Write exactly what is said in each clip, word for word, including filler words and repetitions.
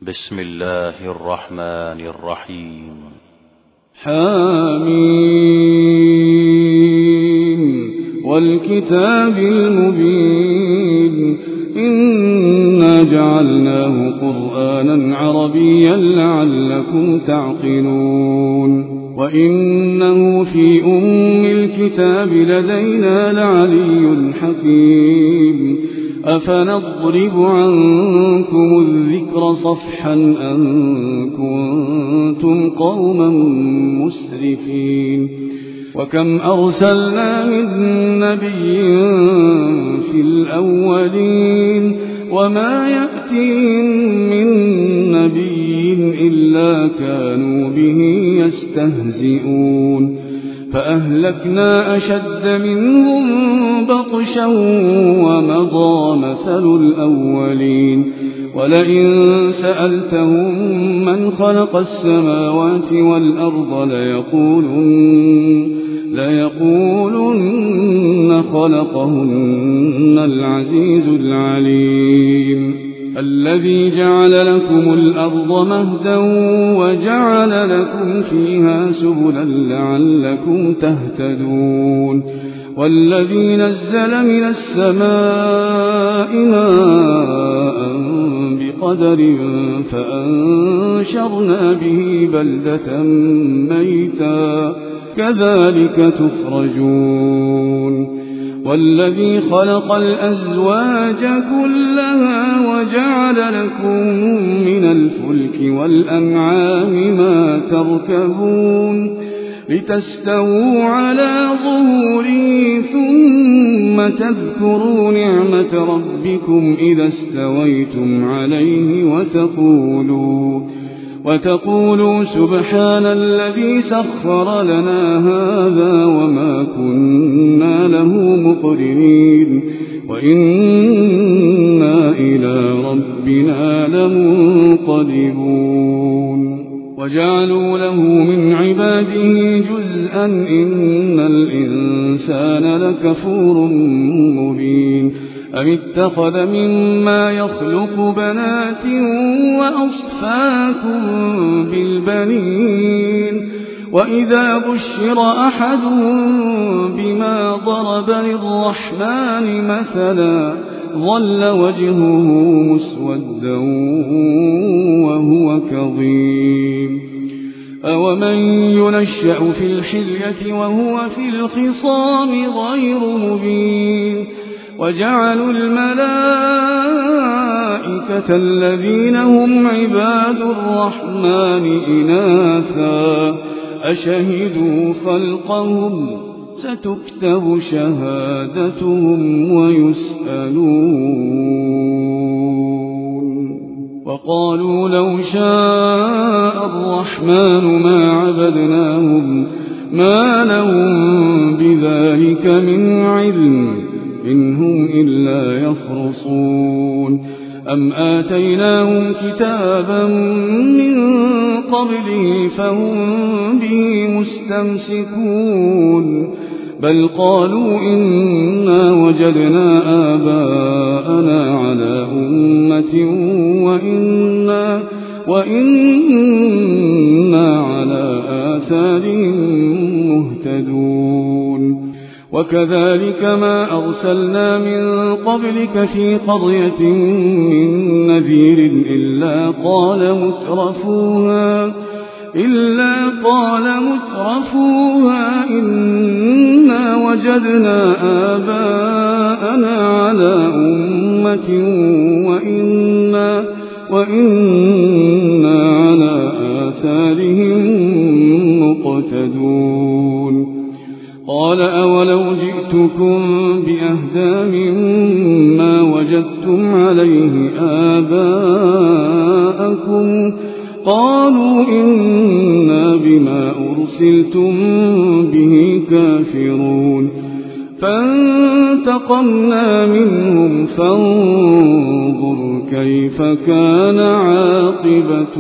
بسم الله الرحمن الرحيم. حميم والكتاب المبين إنا جعلناه قرآنا عربيا لعلكم تعقلون وإنه في أم الكتاب لدينا لعلي حكيم أفنضرب عنكم الذكر صفحا أن كنتم قوما مسرفين وكم أرسلنا من نبي في الأولين وما يأتيهم من نبي إلا كانوا به يستهزئون فأهلكنا أشد منهم بطشا ومضى مثل الأولين ولئن سألتهم من خلق السماوات والأرض ليقولن, ليقولن خلقهن العزيز العليم الذي جعل لكم الأرض مهدا وجعل لكم فيها سبلا لعلكم تهتدون والذي نزل من السماء ماء بقدر فأنشرنا به بلدة ميتا كذلك تخرجون والذي خلق الأزواج كلها وجعل لكم من الفلك والأنعام ما تركبون لتستووا على ظهوره ثم تذكروا نعمة ربكم إذا استويتم عليه وتقولوا وتقولوا سبحان الذي سخر لنا هذا وما كنا له مقرنين وإنا إلى ربنا لمنقلبون وجعلوا له من عباده جزءا إن الإنسان لكفور مبين أم اتخذ مما يخلق بنات وأصفاكم بالبنين وإذا بشر أحدهم بما ضرب للرحمن مثلا ظل وجهه مسودا وهو كظيم أومن ينشأ في الحلية وهو في الخصام غير مبين وجعلوا الملائكة الذين هم عباد الرحمن إناثا أشهدوا خلقهم ستكتب شهادتهم ويسألون وقالوا لو شاء الرحمن ما عبدناهم ما لهم بذلك من علم إن هم إلا يخرصون أم آتيناهم كتابا من قبله فهم به مستمسكون بل قالوا إنا وجدنا آباءنا على أمة وإنا, وإنا على آثارهم مهتدون وكذلك ما أرسلنا من قبلك في قرية من نذير إلا قال مترفوها إلا قال مترفوها إنا وجدنا آباءنا على أمة وإنا, وإنا على آثارهم مقتدون قال أولو جئتكم بأهدى مما وجدتم عليه آباءكم قالوا إنا بما أرسلتم به كافرون فانتقمنا منهم فانظر كيف كان عاقبة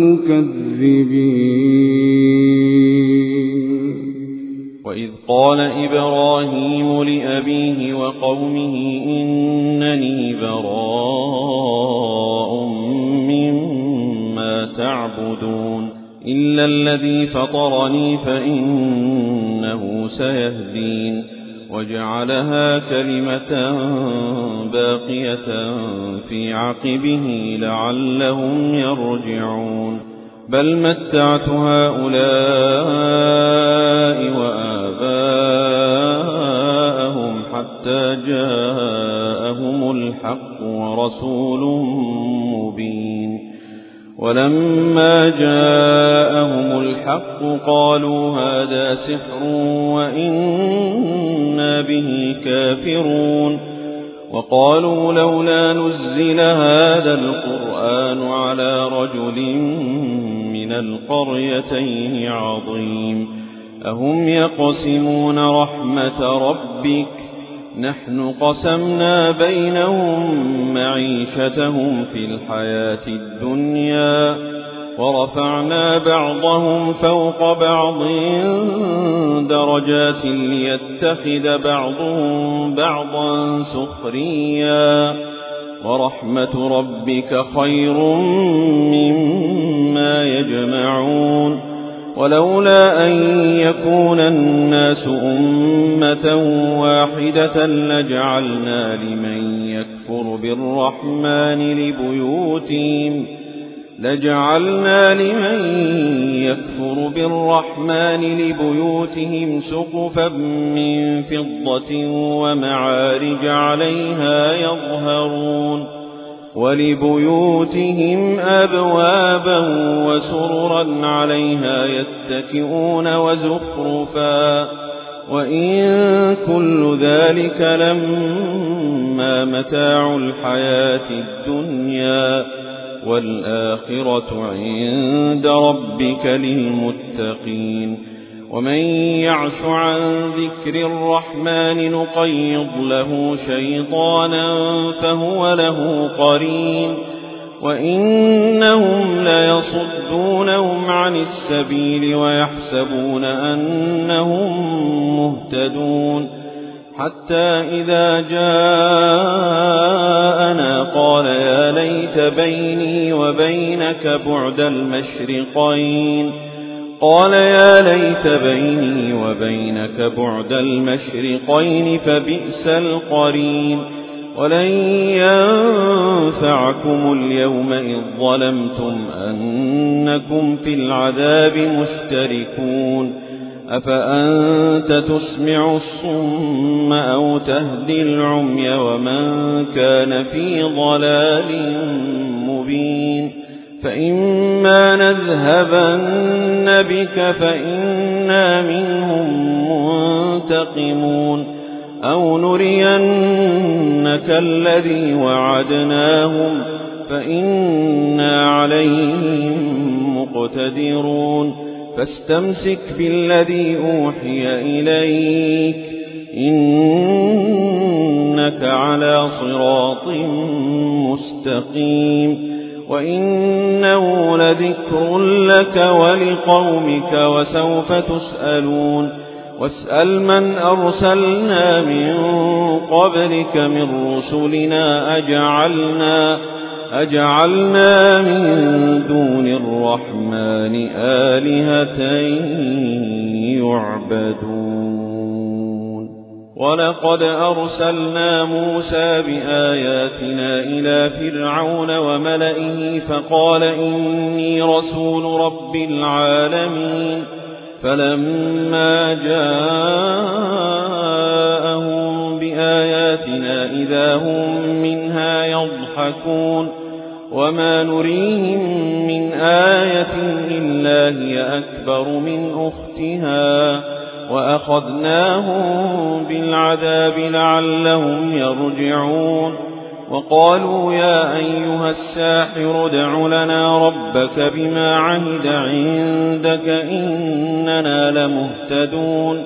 المكذبين وإذ قال إبراهيم لأبيه وقومه إنني براء مما تعبدون إلا الذي فطرني فإنه سيهدين وجعلها كلمة باقية في عقبه لعلهم يرجعون بل متعت هؤلاء وآباءهم حتى جاءهم الحق ورسول مبين ولما جاءهم الحق قالوا هذا سحر وإنا به كافرون وقالوا لولا نزل هذا القرآن على رجل من القريتين عظيم أهم يقسمون رحمة ربك نحن قسمنا بينهم معيشتهم في الحياة الدنيا ورفعنا بعضهم فوق بعض درجات ليتخذ بعضهم بعضا سخريا ورحمة ربك خير مما يجمعون ولولا أن يكون الناس أمة واحدة لجعلنا لمن يكفر بالرحمن لبيوتهم لجعلنا لمن يكفر بالرحمن لبيوتهم سقفا من فضة ومعارج عليها يظهرون ولبيوتهم أبوابا وسررا عليها يتكئون وزخرفا وإن كل ذلك لما متاع الحياة الدنيا والآخرة عند ربك للمتقين ومن يعش عن ذكر الرحمن نقيض له شيطانا فهو له قرين وإنهم ليصدونهم عن السبيل ويحسبون أنهم مهتدون حتى إذا جاءنا قال يا ليت بيني وبينك بعد المشرقين قال يا ليت بيني وبينك بعد المشرقين فبئس القرين ولن ينفعكم اليوم إذ ظلمتم أنكم في العذاب مشتركون أفأنت تسمع الصم أو تهدي العمي ومن كان في ضلال مبين فإما نذهبن بك فإنا منهم منتقمون أو نرينك الذي وعدناهم فإنا عليهم مقتدرون فاستمسك بالذي أوحي إليك إنك على صراط مستقيم وإنه لذكر لك ولقومك وسوف تسألون واسأل من أرسلنا من قبلك من رسلنا أجعلنا أجعلنا من دون الرحمن آلهة يعبدون ولقد أرسلنا موسى بآياتنا إلى فرعون وملئه فقال إني رسول رب العالمين فلما جاءهم بآياتنا إذا هم منها يضحكون وما نريهم من آية إلا هي أكبر من أختها وأخذناهم بالعذاب لعلهم يرجعون وقالوا يا أيها الساحر ادع لنا ربك بما عهد عندك إننا لمهتدون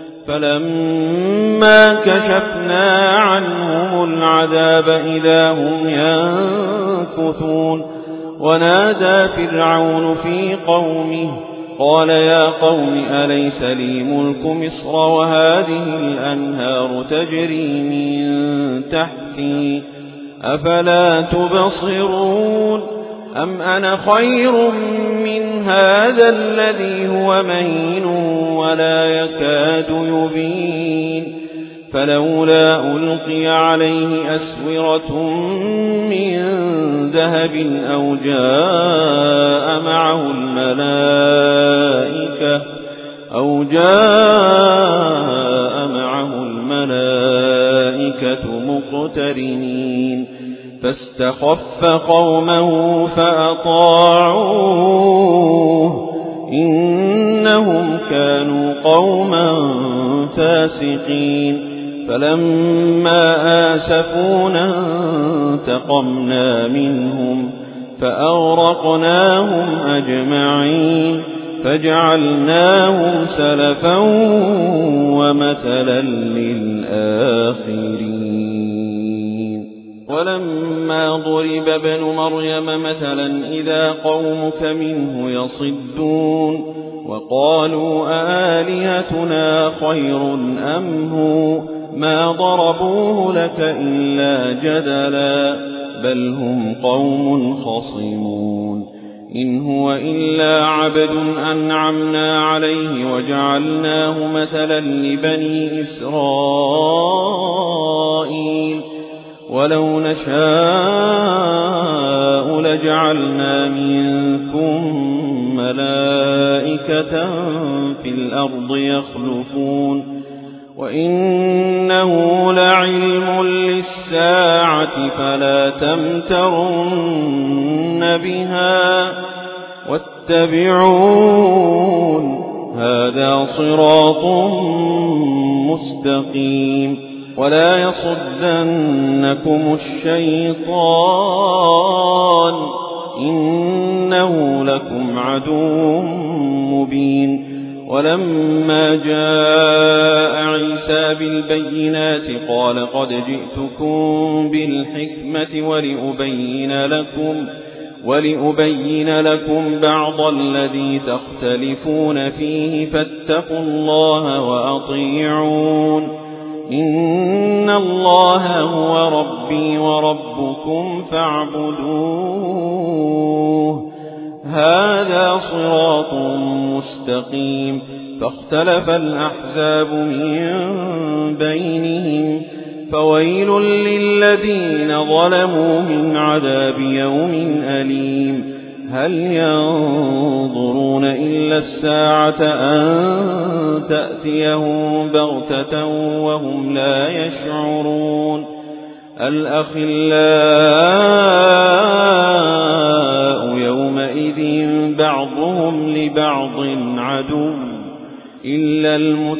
فلما كشفنا عنهم العذاب إذا هم ينكثون ونادى فرعون في قومه قال يا قوم أليس لي ملك مصر وهذه الأنهار تجري من تحتي أفلا تبصرون أم أنا خير من هذا الذي هو مهين ولا يكاد يبين فلولا ألقي عليه أسورة من ذهب أو جاء معه الملائكة أو جاء معه الملائكة مقترنين فاستخف قومه فأطاعوه إنهم كانوا قوما فاسقين فلما آسفونا انتقمنا منهم فأغرقناهم أجمعين فجعلناهم سلفا ومثلا للآخرين ولما ضرب ابن مريم مثلا إذا قومك منه يصدون وقالوا آلهتنا خير أم هو ما ضربوه لك إلا جدلا بل هم قوم خصمون إن هو إلا عبد أنعمنا عليه وجعلناه مثلا لبني إسرائيل ولو نشاء لجعلنا منكم ملائكة في الأرض يخلفون وإنه لعلم للساعة فلا تمترن بها واتبعون هذا صراط مستقيم ولا يصدنكم الشيطان إنه لكم عدو مبين ولما جاء عيسى بالبينات قال قد جئتكم بالحكمة ولأبين لكم ولأبين لكم بعض الذي تختلفون فيه فاتقوا الله وأطيعون إن الله هو ربي وربكم فاعبدوه هذا صراط مستقيم فاختلف الأحزاب من بينهم فويل للذين ظلموا من عذاب يوم أليم هل ينظرون إلا الساعة أن تأتيهم بغتة وهم لا يشعرون الأخلاء يومئذ بعضهم لبعض عدو إلا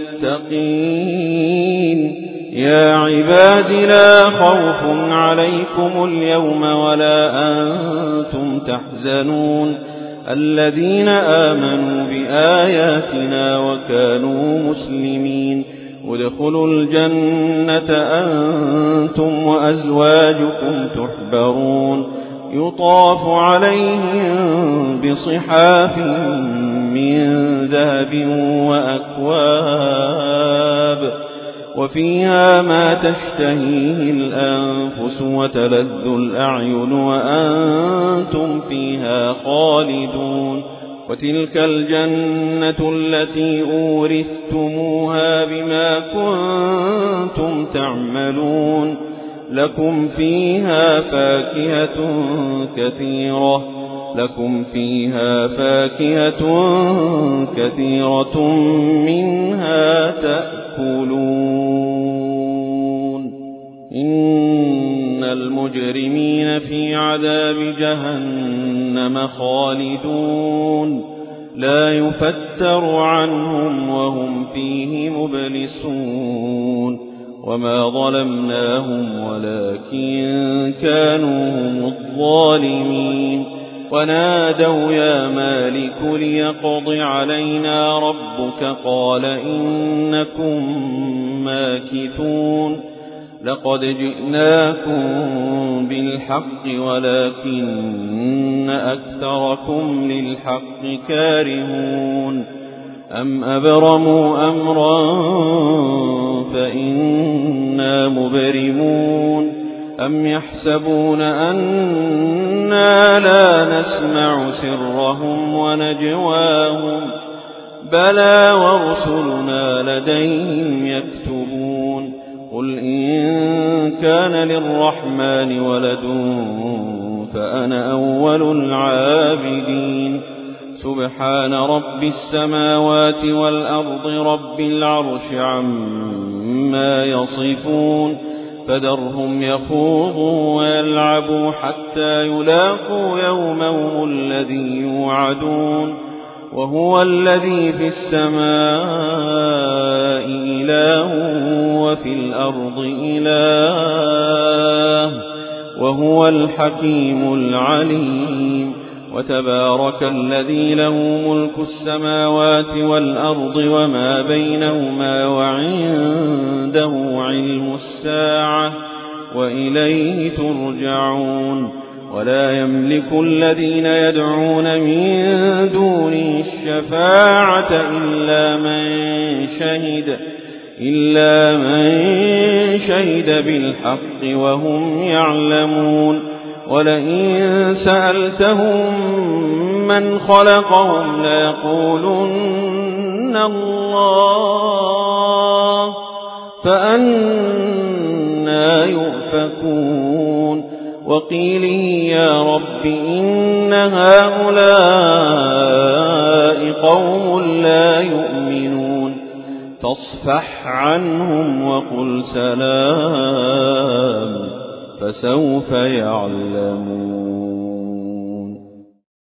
المتقين يا عباد لا خوف عليكم اليوم ولا أنتم تحزنون الذين آمنوا بآياتنا وكانوا مسلمين ادخلوا الجنة أنتم وأزواجكم تحبرون يطاف عليهم بصحاف من ذهب وأكواب وفيها ما تشتهيه الأنفس وتلذ الأعين وأنتم فيها خالدون وتلك الجنة التي أورثتموها بما كنتم تعملون لكم فيها فاكهة كثيرة لكم فيها فاكهة كثيرة منها تأكلون إن المجرمين في عذاب جهنم خالدون لا يفتر عنهم وهم فيه مبلسون وما ظلمناهم ولكن كانوا هم الظالمين ونادوا يا مالك ليقض علينا ربك قال إنكم ماكثون لقد جئناكم بالحق ولكن أكثركم للحق كارهون أم أبرموا أمرا فإنا مبرمون أم يحسبون أنا لا نسمع سرهم ونجواهم بلى ورسلنا لديهم يكتبون قل إن كان للرحمن ولد فأنا أول العابدين سبحان رب السماوات والأرض رب العرش عما يصفون فذرهم يخوضوا ويلعبوا حتى يلاقوا يومهم الذي يوعدون وهو الذي في السماء إله وفي الأرض إله وهو الحكيم العليم وتبارك الذي له ملك السماوات والأرض وما بينهما وعنده علم الساعة وإليه ترجعون ولا يملك الذين يدعون من دونه الشفاعة إلا من شهد إلا من شهد بالحق وهم يعلمون ولئن سألتهم من خلقهم ليقولن الله فأنى يؤفكون وقيله يا رب إن هؤلاء قوم لا يؤمنون فاصفح عنهم وقل سلام فسوف يعلمون